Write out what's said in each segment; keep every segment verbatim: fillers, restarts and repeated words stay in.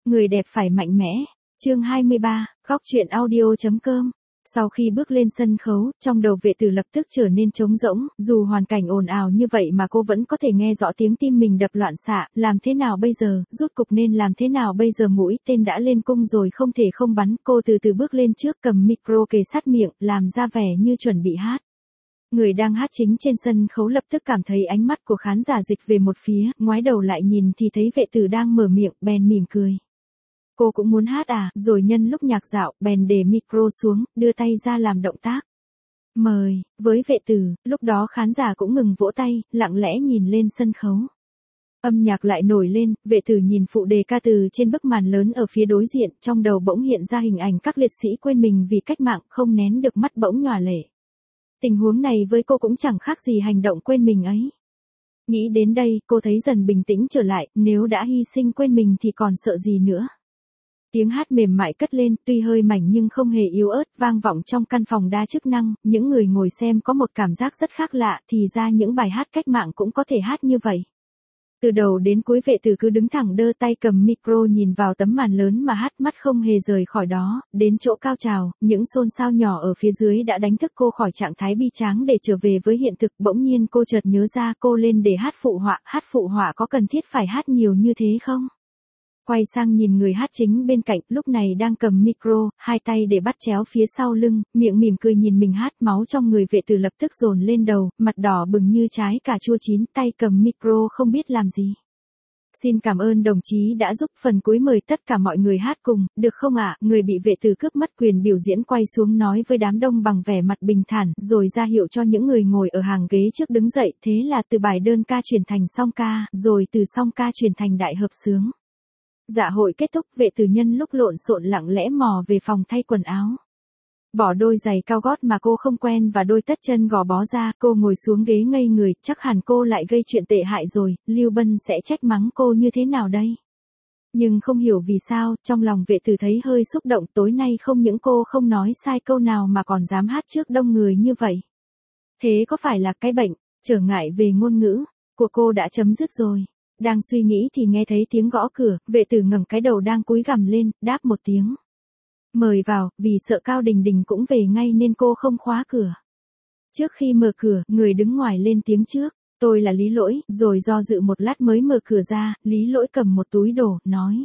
Người đẹp phải mạnh mẽ. Chương hai mươi ba, góc truyện audio.com. Sau khi bước lên sân khấu, trong đầu Vệ Tử lập tức trở nên trống rỗng, dù hoàn cảnh ồn ào như vậy mà cô vẫn có thể nghe rõ tiếng tim mình đập loạn xạ, làm thế nào bây giờ, rút cục nên làm thế nào bây giờ, mũi tên đã lên cung rồi không thể không bắn, cô từ từ bước lên trước cầm micro kề sát miệng, làm ra vẻ như chuẩn bị hát. Người đang hát chính trên sân khấu lập tức cảm thấy ánh mắt của khán giả dịch về một phía, ngoái đầu lại nhìn thì thấy Vệ Tử đang mở miệng, bèn mỉm cười. Cô cũng muốn hát à, rồi nhân lúc nhạc dạo, bèn để micro xuống, đưa tay ra làm động tác. Mời, với Vệ Tử, lúc đó khán giả cũng ngừng vỗ tay, lặng lẽ nhìn lên sân khấu. Âm nhạc lại nổi lên, Vệ Tử nhìn phụ đề ca từ trên bức màn lớn ở phía đối diện, trong đầu bỗng hiện ra hình ảnh các liệt sĩ quên mình vì cách mạng, không nén được mắt bỗng nhòa lệ. Tình huống này với cô cũng chẳng khác gì hành động quên mình ấy. Nghĩ đến đây, cô thấy dần bình tĩnh trở lại, nếu đã hy sinh quên mình thì còn sợ gì nữa. Tiếng hát mềm mại cất lên, tuy hơi mảnh nhưng không hề yếu ớt, vang vọng trong căn phòng đa chức năng, những người ngồi xem có một cảm giác rất khác lạ, thì ra những bài hát cách mạng cũng có thể hát như vậy. Từ đầu đến cuối Vệ Tử cứ đứng thẳng đơ tay cầm micro nhìn vào tấm màn lớn mà hát, mắt không hề rời khỏi đó, đến chỗ cao trào, những xôn xao nhỏ ở phía dưới đã đánh thức cô khỏi trạng thái bi tráng để trở về với hiện thực, bỗng nhiên cô chợt nhớ ra cô lên để hát phụ họa, hát phụ họa có cần thiết phải hát nhiều như thế không? Quay sang nhìn người hát chính bên cạnh, lúc này đang cầm micro, hai tay để bắt chéo phía sau lưng, miệng mỉm cười nhìn mình hát, máu trong người Vệ Tử lập tức dồn lên đầu, mặt đỏ bừng như trái cà chua chín, tay cầm micro không biết làm gì. Xin cảm ơn đồng chí đã giúp, phần cuối mời tất cả mọi người hát cùng, được không ạ? Người bị Vệ Tử cướp mất quyền biểu diễn quay xuống nói với đám đông bằng vẻ mặt bình thản, rồi ra hiệu cho những người ngồi ở hàng ghế trước đứng dậy, thế là từ bài đơn ca chuyển thành song ca, rồi từ song ca chuyển thành đại hợp xướng. Dạ hội kết thúc, Vệ Tử nhân lúc lộn xộn lặng lẽ mò về phòng thay quần áo. Bỏ đôi giày cao gót mà cô không quen và đôi tất chân gò bó ra, cô ngồi xuống ghế ngây người, chắc hẳn cô lại gây chuyện tệ hại rồi, Lưu Bân sẽ trách mắng cô như thế nào đây? Nhưng không hiểu vì sao, trong lòng Vệ Tử thấy hơi xúc động, tối nay không những cô không nói sai câu nào mà còn dám hát trước đông người như vậy. Thế có phải là cái bệnh, trở ngại về ngôn ngữ, của cô đã chấm dứt rồi? Đang suy nghĩ thì nghe thấy tiếng gõ cửa, Vệ Tử ngẩng cái đầu đang cúi gằm lên, đáp một tiếng. Mời vào, vì sợ Cao Đình Đình cũng về ngay nên cô không khóa cửa. Trước khi mở cửa, người đứng ngoài lên tiếng trước, tôi là Lý Lỗi, rồi do dự một lát mới mở cửa ra, Lý Lỗi cầm một túi đồ, nói.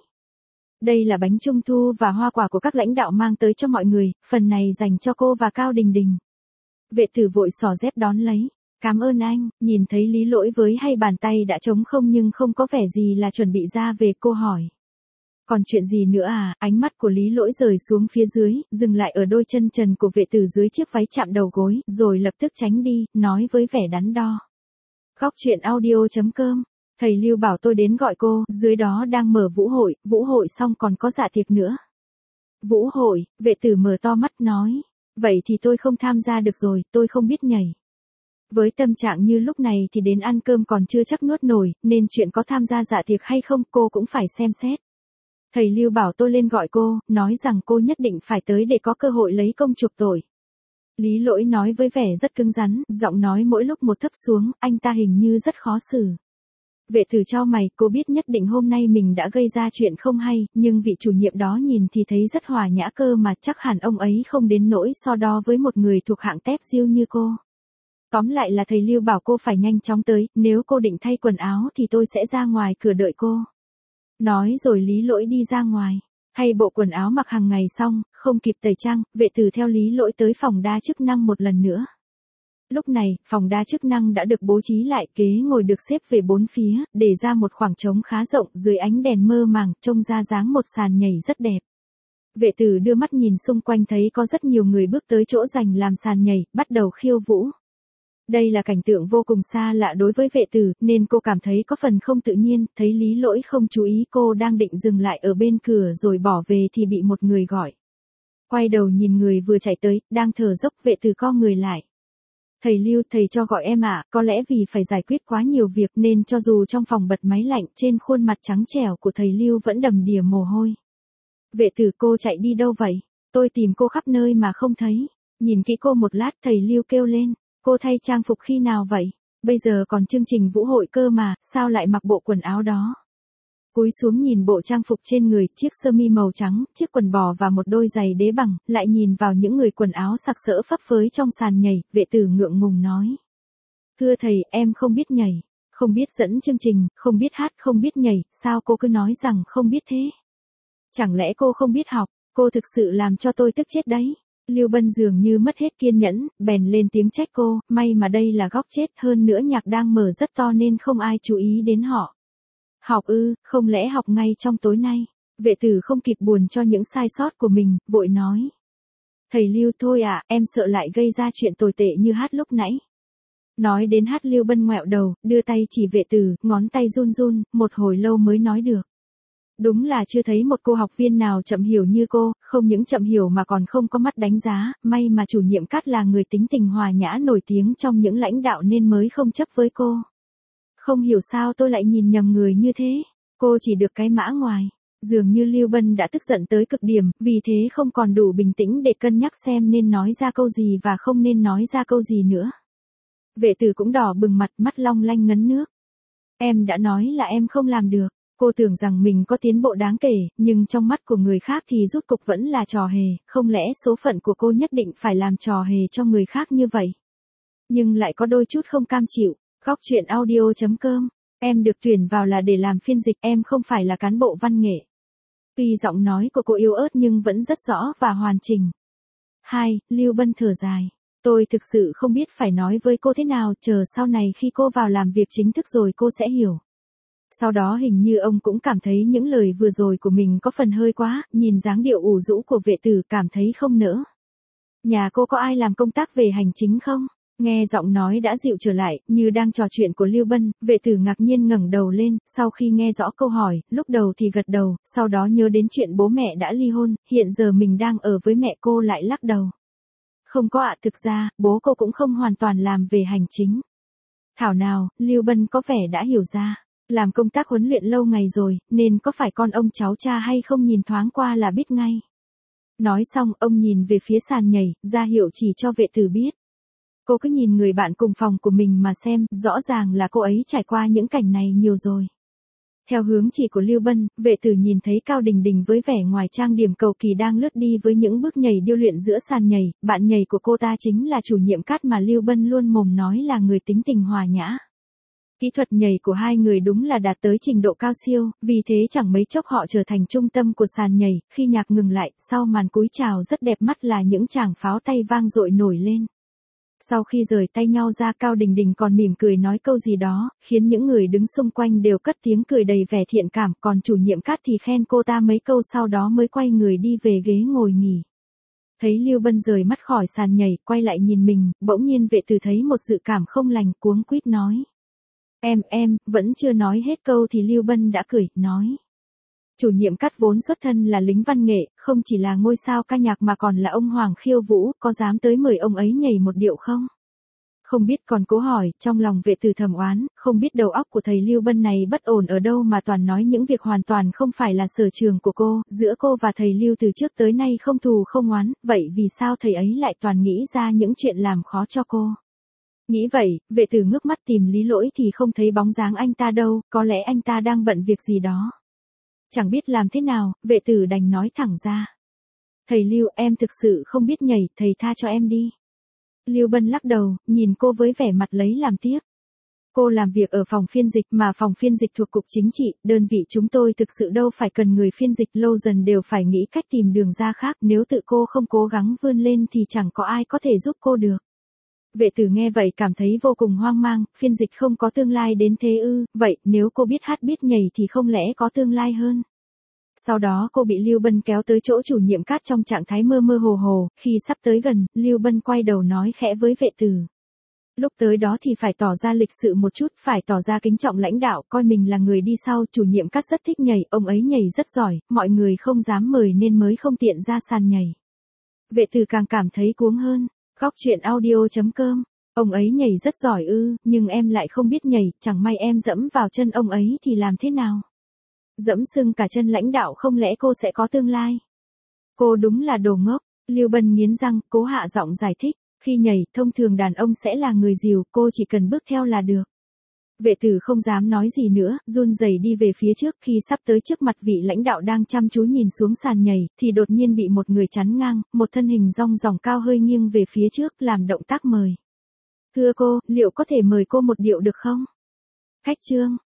Đây là bánh trung thu và hoa quả của các lãnh đạo mang tới cho mọi người, phần này dành cho cô và Cao Đình Đình. Vệ Tử vội xỏ dép đón lấy. Cảm ơn anh, nhìn thấy Lý Lỗi với hai bàn tay đã trống không nhưng không có vẻ gì là chuẩn bị ra về, cô hỏi. Còn chuyện gì nữa à? Ánh mắt của Lý Lỗi rời xuống phía dưới, dừng lại ở đôi chân trần của Vệ Tử dưới chiếc váy chạm đầu gối, rồi lập tức tránh đi, nói với vẻ đắn đo. Góc truyện audio.com. Thầy Lưu bảo tôi đến gọi cô, dưới đó đang mở vũ hội, vũ hội xong còn có dạ tiệc nữa. Vũ hội, Vệ Tử mở to mắt nói. Vậy thì tôi không tham gia được rồi, tôi không biết nhảy. Với tâm trạng như lúc này thì đến ăn cơm còn chưa chắc nuốt nổi, nên chuyện có tham gia dạ tiệc hay không cô cũng phải xem xét. Thầy Lưu bảo tôi lên gọi cô, nói rằng cô nhất định phải tới để có cơ hội lấy công chuộc tội. Lý Lỗi nói với vẻ rất cứng rắn, giọng nói mỗi lúc một thấp xuống, anh ta hình như rất khó xử. Vệ Tử chau mày, cô biết nhất định hôm nay mình đã gây ra chuyện không hay, nhưng vị chủ nhiệm đó nhìn thì thấy rất hòa nhã cơ mà, chắc hẳn ông ấy không đến nỗi so đo với một người thuộc hạng tép diêu như cô. Tóm lại là thầy Lưu bảo cô phải nhanh chóng tới, nếu cô định thay quần áo thì tôi sẽ ra ngoài cửa đợi cô. Nói rồi Lý Lỗi đi ra ngoài, thay bộ quần áo mặc hàng ngày xong, không kịp tẩy trang, Vệ Tử theo Lý Lỗi tới phòng đa chức năng một lần nữa. Lúc này, phòng đa chức năng đã được bố trí lại, ghế ngồi được xếp về bốn phía, để ra một khoảng trống khá rộng, dưới ánh đèn mơ màng, trông ra dáng một sàn nhảy rất đẹp. Vệ Tử đưa mắt nhìn xung quanh thấy có rất nhiều người bước tới chỗ dành làm sàn nhảy, bắt đầu khiêu vũ. Đây là cảnh tượng vô cùng xa lạ đối với Vệ Tử, nên cô cảm thấy có phần không tự nhiên, thấy Lý Lỗi không chú ý cô đang định dừng lại ở bên cửa rồi bỏ về thì bị một người gọi. Quay đầu nhìn người vừa chạy tới, đang thở dốc, Vệ Tử co người lại. Thầy Lưu, thầy cho gọi em ạ, à, có lẽ vì phải giải quyết quá nhiều việc nên cho dù trong phòng bật máy lạnh, trên khuôn mặt trắng trẻo của thầy Lưu vẫn đầm đìa mồ hôi. Vệ Tử, cô chạy đi đâu vậy? Tôi tìm cô khắp nơi mà không thấy. Nhìn kỹ cô một lát, thầy Lưu kêu lên. Cô thay trang phục khi nào vậy? Bây giờ còn chương trình vũ hội cơ mà, sao lại mặc bộ quần áo đó? Cúi xuống nhìn bộ trang phục trên người, chiếc sơ mi màu trắng, chiếc quần bò và một đôi giày đế bằng, lại nhìn vào những người quần áo sặc sỡ phấp phới trong sàn nhảy, vệ tử ngượng ngùng nói. Thưa thầy, em không biết nhảy, không biết dẫn chương trình, không biết hát, không biết nhảy, sao cô cứ nói rằng không biết thế? Chẳng lẽ cô không biết học, cô thực sự làm cho tôi tức chết đấy. Lưu Bân dường như mất hết kiên nhẫn, bèn lên tiếng trách cô, may mà đây là góc chết, hơn nữa nhạc đang mở rất to nên không ai chú ý đến họ. Học ư, không lẽ học ngay trong tối nay? Vệ tử không kịp buồn cho những sai sót của mình, vội nói. Thầy Lưu thôi à, em sợ lại gây ra chuyện tồi tệ như hát lúc nãy. Nói đến hát Lưu Bân ngoẹo đầu, đưa tay chỉ vệ tử, ngón tay run run, một hồi lâu mới nói được. Đúng là chưa thấy một cô học viên nào chậm hiểu như cô, không những chậm hiểu mà còn không có mắt đánh giá, may mà chủ nhiệm Cát là người tính tình hòa nhã nổi tiếng trong những lãnh đạo nên mới không chấp với cô. Không hiểu sao tôi lại nhìn nhầm người như thế, cô chỉ được cái mã ngoài. Dường như Lưu Bân đã tức giận tới cực điểm, vì thế không còn đủ bình tĩnh để cân nhắc xem nên nói ra câu gì và không nên nói ra câu gì nữa. Vệ tử cũng đỏ bừng mặt, mắt long lanh ngấn nước. Em đã nói là em không làm được. Cô tưởng rằng mình có tiến bộ đáng kể, nhưng trong mắt của người khác thì rút cục vẫn là trò hề, không lẽ số phận của cô nhất định phải làm trò hề cho người khác như vậy? Nhưng lại có đôi chút không cam chịu. Góc truyện audio chấm com, em được tuyển vào là để làm phiên dịch, em không phải là cán bộ văn nghệ. Tuy giọng nói của cô yếu ớt nhưng vẫn rất rõ và hoàn chỉnh. hai. Lưu Bân thở dài. Tôi thực sự không biết phải nói với cô thế nào, chờ sau này khi cô vào làm việc chính thức rồi cô sẽ hiểu. Sau đó hình như ông cũng cảm thấy những lời vừa rồi của mình có phần hơi quá, nhìn dáng điệu ủ rũ của vệ tử cảm thấy không nỡ. Nhà cô có ai làm công tác về hành chính không? Nghe giọng nói đã dịu trở lại, như đang trò chuyện của Lưu Bân, vệ tử ngạc nhiên ngẩng đầu lên, sau khi nghe rõ câu hỏi, lúc đầu thì gật đầu, sau đó nhớ đến chuyện bố mẹ đã ly hôn, hiện giờ mình đang ở với mẹ cô lại lắc đầu. Không có ạ, thực ra, bố cô cũng không hoàn toàn làm về hành chính. Thảo nào, Lưu Bân có vẻ đã hiểu ra. Làm công tác huấn luyện lâu ngày rồi, nên có phải con ông cháu cha hay không nhìn thoáng qua là biết ngay. Nói xong, ông nhìn về phía sàn nhảy, ra hiệu chỉ cho vệ tử biết. Cô cứ nhìn người bạn cùng phòng của mình mà xem, rõ ràng là cô ấy trải qua những cảnh này nhiều rồi. Theo hướng chỉ của Lưu Bân, vệ tử nhìn thấy Cao Đình Đình với vẻ ngoài trang điểm cầu kỳ đang lướt đi với những bước nhảy điêu luyện giữa sàn nhảy, bạn nhảy của cô ta chính là chủ nhiệm Cát mà Lưu Bân luôn mồm nói là người tính tình hòa nhã. Kỹ thuật nhảy của hai người đúng là đạt tới trình độ cao siêu, vì thế chẳng mấy chốc họ trở thành trung tâm của sàn nhảy, khi nhạc ngừng lại, sau màn cúi chào rất đẹp mắt là những tràng pháo tay vang dội nổi lên. Sau khi rời tay nhau ra, Cao Đình Đình còn mỉm cười nói câu gì đó, khiến những người đứng xung quanh đều cất tiếng cười đầy vẻ thiện cảm, còn chủ nhiệm Cát thì khen cô ta mấy câu sau đó mới quay người đi về ghế ngồi nghỉ. Thấy Lưu Bân rời mắt khỏi sàn nhảy, quay lại nhìn mình, bỗng nhiên vệ tử thấy một dự cảm không lành, cuống quýt nói. Em, em, vẫn chưa nói hết câu thì Lưu Bân đã cười, nói. Chủ nhiệm Cát vốn xuất thân là lính văn nghệ, không chỉ là ngôi sao ca nhạc mà còn là ông Hoàng Khiêu Vũ, có dám tới mời ông ấy nhảy một điệu không? Không biết còn cố hỏi, trong lòng vệ tử thầm oán, không biết đầu óc của thầy Lưu Bân này bất ổn ở đâu mà toàn nói những việc hoàn toàn không phải là sở trường của cô, giữa cô và thầy Lưu từ trước tới nay không thù không oán, vậy vì sao thầy ấy lại toàn nghĩ ra những chuyện làm khó cho cô? Nghĩ vậy, vệ tử ngước mắt tìm lý lỗi thì không thấy bóng dáng anh ta đâu, có lẽ anh ta đang bận việc gì đó. Chẳng biết làm thế nào, vệ tử đành nói thẳng ra. Thầy Lưu, em thực sự không biết nhảy, thầy tha cho em đi. Lưu Bân lắc đầu, nhìn cô với vẻ mặt lấy làm tiếc. Cô làm việc ở phòng phiên dịch mà phòng phiên dịch thuộc cục chính trị, đơn vị chúng tôi thực sự đâu phải cần người phiên dịch, lâu dần đều phải nghĩ cách tìm đường ra khác, nếu tự cô không cố gắng vươn lên thì chẳng có ai có thể giúp cô được. Vệ tử nghe vậy cảm thấy vô cùng hoang mang, phiên dịch không có tương lai đến thế ư, vậy nếu cô biết hát biết nhảy thì không lẽ có tương lai hơn. Sau đó cô bị Lưu Bân kéo tới chỗ chủ nhiệm Cát trong trạng thái mơ mơ hồ hồ, khi sắp tới gần, Lưu Bân quay đầu nói khẽ với vệ tử. Lúc tới đó thì phải tỏ ra lịch sự một chút, phải tỏ ra kính trọng lãnh đạo, coi mình là người đi sau, chủ nhiệm Cát rất thích nhảy, ông ấy nhảy rất giỏi, mọi người không dám mời nên mới không tiện ra sàn nhảy. Vệ tử càng cảm thấy cuống hơn. Góc truyện audio chấm com, ông ấy nhảy rất giỏi ư, nhưng em lại không biết nhảy, chẳng may em dẫm vào chân ông ấy thì làm thế nào? Dẫm sưng cả chân lãnh đạo không lẽ cô sẽ có tương lai? Cô đúng là đồ ngốc, Lưu Bân nghiến răng, cố hạ giọng giải thích, khi nhảy, thông thường đàn ông sẽ là người dìu, cô chỉ cần bước theo là được. Vệ tử không dám nói gì nữa, run rẩy đi về phía trước, khi sắp tới trước mặt vị lãnh đạo đang chăm chú nhìn xuống sàn nhảy, thì đột nhiên bị một người chắn ngang, một thân hình rong ròng cao hơi nghiêng về phía trước, làm động tác mời. Thưa cô, liệu có thể mời cô một điệu được không? Khách trương,